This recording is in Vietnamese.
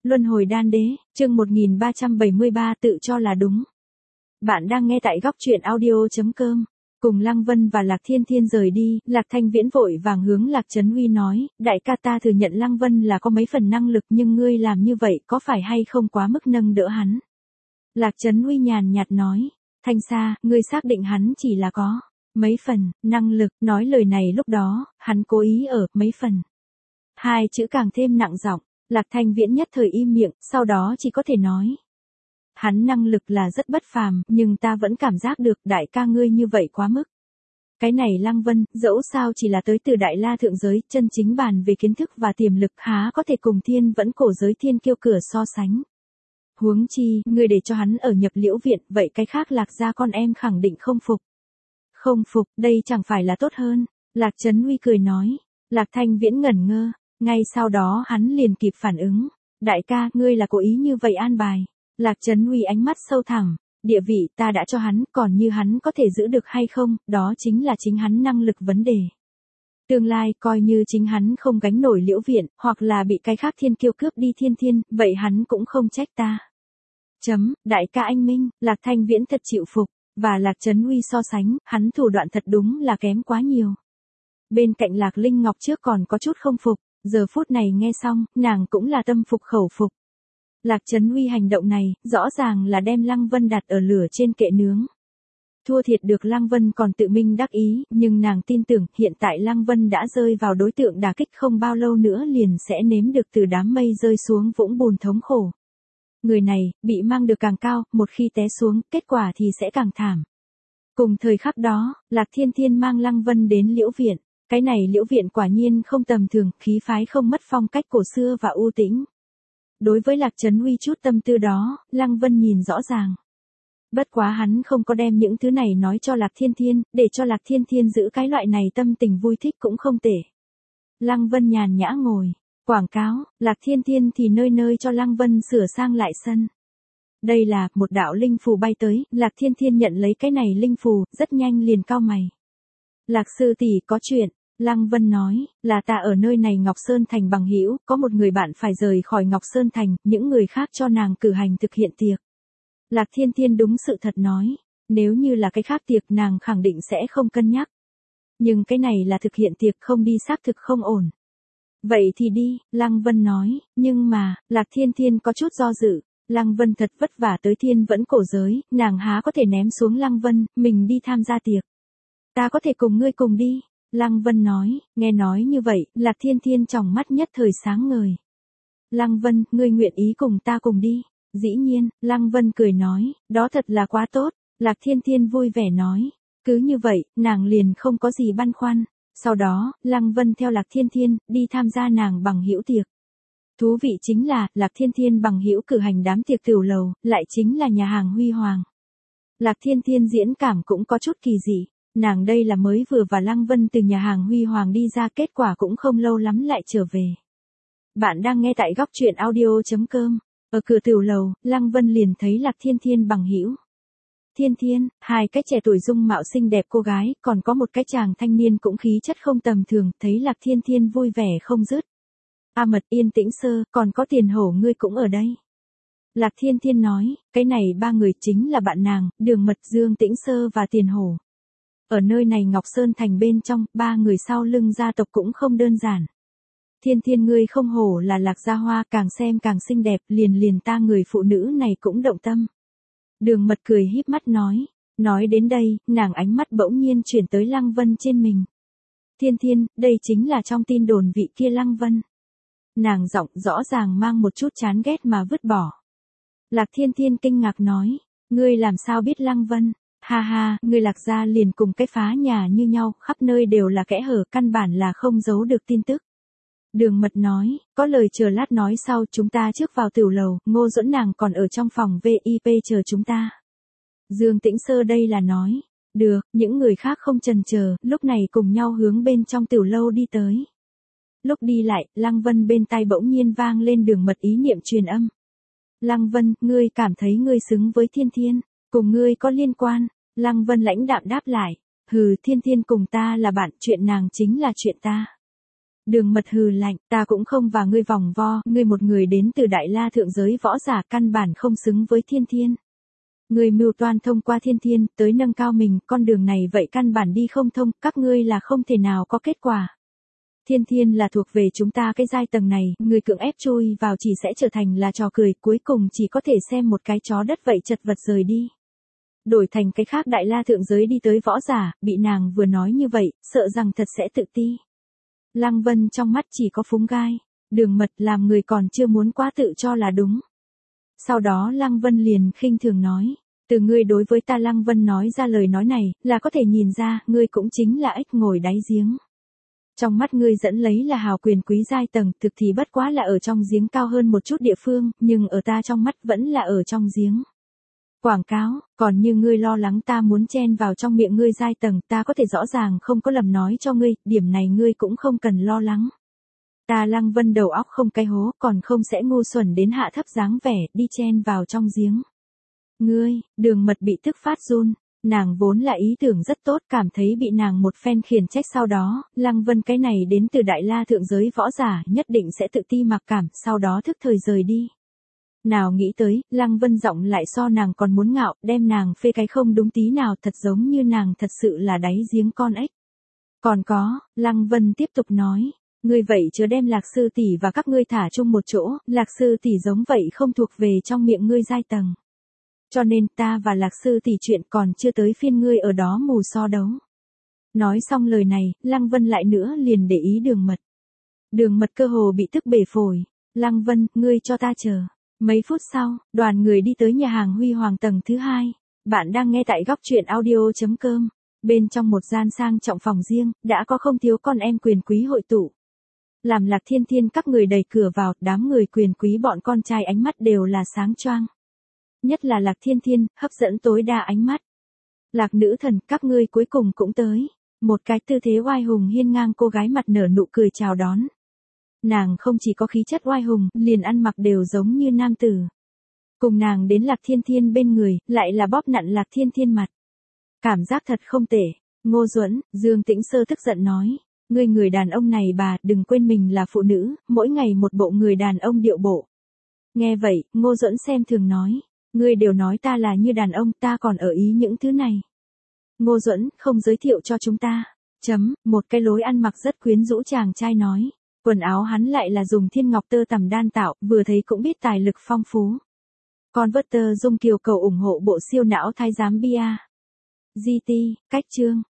Luân hồi đan đế, chương 1373 tự cho là đúng. Bạn đang nghe tại góc truyện audio.com. Cùng Lăng Vân và Lạc Thiên Thiên rời đi, Lạc Thanh Viễn vội vàng hướng Lạc Trấn Uy nói, đại ca ta thừa nhận Lăng Vân là có mấy phần năng lực nhưng ngươi làm như vậy có phải hay không quá mức nâng đỡ hắn. Lạc Trấn Uy nhàn nhạt nói, Thanh Sa, ngươi xác định hắn chỉ là có mấy phần năng lực, nói lời này lúc đó, hắn cố ý ở mấy phần. Hai chữ càng thêm nặng giọng. Lạc Thanh Viễn nhất thời im miệng, sau đó chỉ có thể nói. Hắn năng lực là rất bất phàm, nhưng ta vẫn cảm giác được đại ca ngươi như vậy quá mức. Cái này Lăng Vân, dẫu sao chỉ là tới từ Đại La thượng giới, chân chính bàn về kiến thức và tiềm lực há có thể cùng Thiên Vẫn cổ giới thiên kiêu cửa so sánh. Huống chi, ngươi để cho hắn ở Nhập Liễu viện, vậy cái khác Lạc gia con em khẳng định không phục. Không phục, đây chẳng phải là tốt hơn. Lạc Trấn Uy cười nói. Lạc Thanh Viễn ngẩn ngơ. Ngay sau đó hắn liền kịp phản ứng. Đại ca, ngươi là cố ý như vậy an bài. Lạc Trấn Uy ánh mắt sâu thẳm. Địa vị ta đã cho hắn, còn như hắn có thể giữ được hay không, đó chính là chính hắn năng lực vấn đề. Tương lai, coi như chính hắn không gánh nổi Liễu viện, hoặc là bị cái khác thiên kiêu cướp đi thiên, vậy hắn cũng không trách ta. Đại ca anh minh, Lạc Thanh Viễn thật chịu phục, và Lạc Trấn Uy so sánh, hắn thủ đoạn thật đúng là kém quá nhiều. Bên cạnh Lạc Linh Ngọc trước còn có chút không phục. Giờ phút này nghe xong, nàng cũng là tâm phục khẩu phục. Lạc Trấn Uy hành động này, rõ ràng là đem Lăng Vân đặt ở lửa trên kệ nướng. Thua thiệt được Lăng Vân còn tự minh đắc ý, nhưng nàng tin tưởng hiện tại Lăng Vân đã rơi vào đối tượng đả kích không bao lâu nữa liền sẽ nếm được từ đám mây rơi xuống vũng bùn thống khổ. Người này, bị mang được càng cao, một khi té xuống, kết quả thì sẽ càng thảm. Cùng thời khắc đó, Lạc Thiên Thiên mang Lăng Vân đến Liễu viện. Cái này Liễu viện quả nhiên không tầm thường, khí phái không mất phong cách cổ xưa và u tĩnh. Đối với Lạc Trấn Uy chút tâm tư đó, Lăng Vân nhìn rõ ràng. Bất quá hắn không có đem những thứ này nói cho Lạc Thiên Thiên, để cho Lạc Thiên Thiên giữ cái loại này tâm tình vui thích cũng không tệ. Lăng Vân nhàn nhã ngồi, quảng cáo, Lạc Thiên Thiên thì nơi nơi cho Lăng Vân sửa sang lại sân. Đây là một đạo linh phù bay tới, Lạc Thiên Thiên nhận lấy cái này linh phù, rất nhanh liền cau mày. Lạc sư tỷ có chuyện. Lăng Vân nói, là ta ở nơi này Ngọc Sơn Thành bằng hữu, có một người bạn phải rời khỏi Ngọc Sơn Thành, những người khác cho nàng cử hành thực hiện tiệc. Lạc Thiên Thiên đúng sự thật nói, nếu như là cái khác tiệc nàng khẳng định sẽ không cân nhắc. Nhưng cái này là thực hiện tiệc không đi xác thực không ổn. Vậy thì đi, Lăng Vân nói, nhưng mà, Lạc Thiên Thiên có chút do dự. Lăng Vân thật vất vả tới Thiên Vẫn cổ giới, nàng há có thể ném xuống Lăng Vân, mình đi tham gia tiệc. Ta có thể cùng ngươi cùng đi. Lăng Vân nói, nghe nói như vậy, Lạc Thiên Thiên trong mắt nhất thời sáng ngời. Lăng Vân, ngươi nguyện ý cùng ta cùng đi. Dĩ nhiên, Lăng Vân cười nói, đó thật là quá tốt. Lạc Thiên Thiên vui vẻ nói, cứ như vậy, nàng liền không có gì băn khoăn. Sau đó, Lăng Vân theo Lạc Thiên Thiên, đi tham gia nàng bằng hữu tiệc. Thú vị chính là, Lạc Thiên Thiên bằng hữu cử hành đám tiệc tửu lầu, lại chính là nhà hàng Huy Hoàng. Lạc Thiên Thiên diễn cảm cũng có chút kỳ dị. Nàng đây là mới vừa và Lăng Vân từ nhà hàng Huy Hoàng đi ra, kết quả cũng không lâu lắm lại trở về. Bạn đang nghe tại góc truyện audio.com. Ở cửa tửu lầu, Lăng Vân liền thấy Lạc Thiên Thiên bằng hữu. Thiên Thiên, hai cái trẻ tuổi dung mạo xinh đẹp cô gái, còn có một cái chàng thanh niên cũng khí chất không tầm thường, thấy Lạc Thiên Thiên vui vẻ không dứt. A Mật, Yên Tĩnh Sơ, còn có Tiền Hổ ngươi cũng ở đây. Lạc Thiên Thiên nói, cái này ba người chính là bạn nàng, Đường Mật, Dương Tĩnh Sơ và Tiền Hổ. Ở nơi này Ngọc Sơn Thành bên trong, ba người sau lưng gia tộc cũng không đơn giản. Thiên Thiên ngươi không hổ là Lạc gia hoa, càng xem càng xinh đẹp, liền ta người phụ nữ này cũng động tâm. Đường Mật cười híp mắt nói đến đây, nàng ánh mắt bỗng nhiên chuyển tới Lăng Vân trên mình. Thiên Thiên, đây chính là trong tin đồn vị kia Lăng Vân. Nàng giọng rõ ràng mang một chút chán ghét mà vứt bỏ. Lạc Thiên Thiên kinh ngạc nói, ngươi làm sao biết Lăng Vân? Ha ha, người Lạc gia liền cùng cái phá nhà như nhau, khắp nơi đều là kẽ hở, căn bản là không giấu được tin tức. Đường Mật nói, có lời chờ lát nói sau, chúng ta trước vào tửu lầu, Ngô Duẫn nàng còn ở trong phòng VIP chờ chúng ta. Dương Tĩnh Sơ đây là nói, được, những người khác không chần chờ, lúc này cùng nhau hướng bên trong tửu lâu đi tới. Lúc đi lại, Lăng Vân bên tai bỗng nhiên vang lên Đường Mật ý niệm truyền âm. Lăng Vân, ngươi cảm thấy ngươi xứng với Thiên Thiên, cùng ngươi có liên quan. Lăng Vân lãnh đạm đáp lại, hừ, Thiên Thiên cùng ta là bạn, chuyện nàng chính là chuyện ta. Đường Mật hừ lạnh, ta cũng không và ngươi vòng vo, ngươi một người đến từ Đại La thượng giới võ giả căn bản không xứng với Thiên Thiên. Ngươi mưu toan thông qua Thiên Thiên, tới nâng cao mình, con đường này vậy căn bản đi không thông, các ngươi là không thể nào có kết quả. Thiên Thiên là thuộc về chúng ta cái giai tầng này, người cưỡng ép chui vào chỉ sẽ trở thành là trò cười, cuối cùng chỉ có thể xem một cái chó đất vậy chật vật rời đi. Đổi thành cái khác Đại La thượng giới đi tới võ giả, bị nàng vừa nói như vậy, sợ rằng thật sẽ tự ti. Lăng Vân trong mắt chỉ có phúng gai, Đường Mật làm người còn chưa muốn quá tự cho là đúng. Sau đó Lăng Vân liền khinh thường nói, từ ngươi đối với ta. Lăng Vân nói ra lời nói này, là có thể nhìn ra, ngươi cũng chính là ếch ngồi đáy giếng. Trong mắt ngươi dẫn lấy là hào quyền quý giai tầng, thực thì bất quá là ở trong giếng cao hơn một chút địa phương, nhưng ở ta trong mắt vẫn là ở trong giếng. Quảng cáo, còn như ngươi lo lắng ta muốn chen vào trong miệng ngươi giai tầng, ta có thể rõ ràng không có lầm nói cho ngươi, điểm này ngươi cũng không cần lo lắng. Ta Lăng Vân đầu óc không cái hố, còn không sẽ ngu xuẩn đến hạ thấp dáng vẻ, đi chen vào trong giếng. Ngươi, Đường Mật bị tức phát run, nàng vốn là ý tưởng rất tốt, cảm thấy bị nàng một phen khiển trách sau đó, Lăng Vân cái này đến từ Đại La thượng giới võ giả, nhất định sẽ tự ti mặc cảm, sau đó thức thời rời đi. Nào nghĩ tới, Lăng Vân giọng lại so nàng còn muốn ngạo, đem nàng phê cái không đúng tí nào, thật giống như nàng thật sự là đáy giếng con ếch. Còn có, Lăng Vân tiếp tục nói, ngươi vậy chớ đem Lạc sư tỷ và các ngươi thả chung một chỗ, Lạc sư tỷ giống vậy không thuộc về trong miệng ngươi giai tầng. Cho nên ta và Lạc sư tỷ chuyện còn chưa tới phiên ngươi ở đó mù so đấu. Nói xong lời này, Lăng Vân lại nữa liền để ý Đường Mật. Đường Mật cơ hồ bị tức bể phổi, Lăng Vân, ngươi cho ta chờ. Mấy phút sau, đoàn người đi tới nhà hàng Huy Hoàng tầng thứ 2. Bạn đang nghe tại góc truyện audio.com. Bên trong một gian sang trọng phòng riêng, đã có không thiếu con em quyền quý hội tụ. Làm Lạc Thiên Thiên các người đẩy cửa vào, đám người quyền quý bọn con trai ánh mắt đều là sáng choang. Nhất là Lạc Thiên Thiên, hấp dẫn tối đa ánh mắt. Lạc nữ thần, các ngươi cuối cùng cũng tới. Một cái tư thế oai hùng hiên ngang cô gái mặt nở nụ cười chào đón. Nàng không chỉ có khí chất oai hùng, liền ăn mặc đều giống như nam tử. Cùng nàng đến Lạc Thiên Thiên bên người, lại là bóp nặn Lạc Thiên Thiên mặt. Cảm giác thật không tệ. Ngô Duẫn, Dương Tĩnh Sơ tức giận nói. Ngươi người đàn ông này bà, đừng quên mình là phụ nữ, mỗi ngày một bộ người đàn ông điệu bộ. Nghe vậy, Ngô Duẫn xem thường nói. Ngươi đều nói ta là như đàn ông, ta còn ở ý những thứ này. Ngô Duẫn, không giới thiệu cho chúng ta. Một cái lối ăn mặc rất quyến rũ chàng trai nói. Quần áo hắn lại là dùng thiên ngọc tơ tằm đan tạo, vừa thấy cũng biết tài lực phong phú. Converter Dung Kiều cầu ủng hộ bộ siêu não thái giám Bia. GT, cách chương.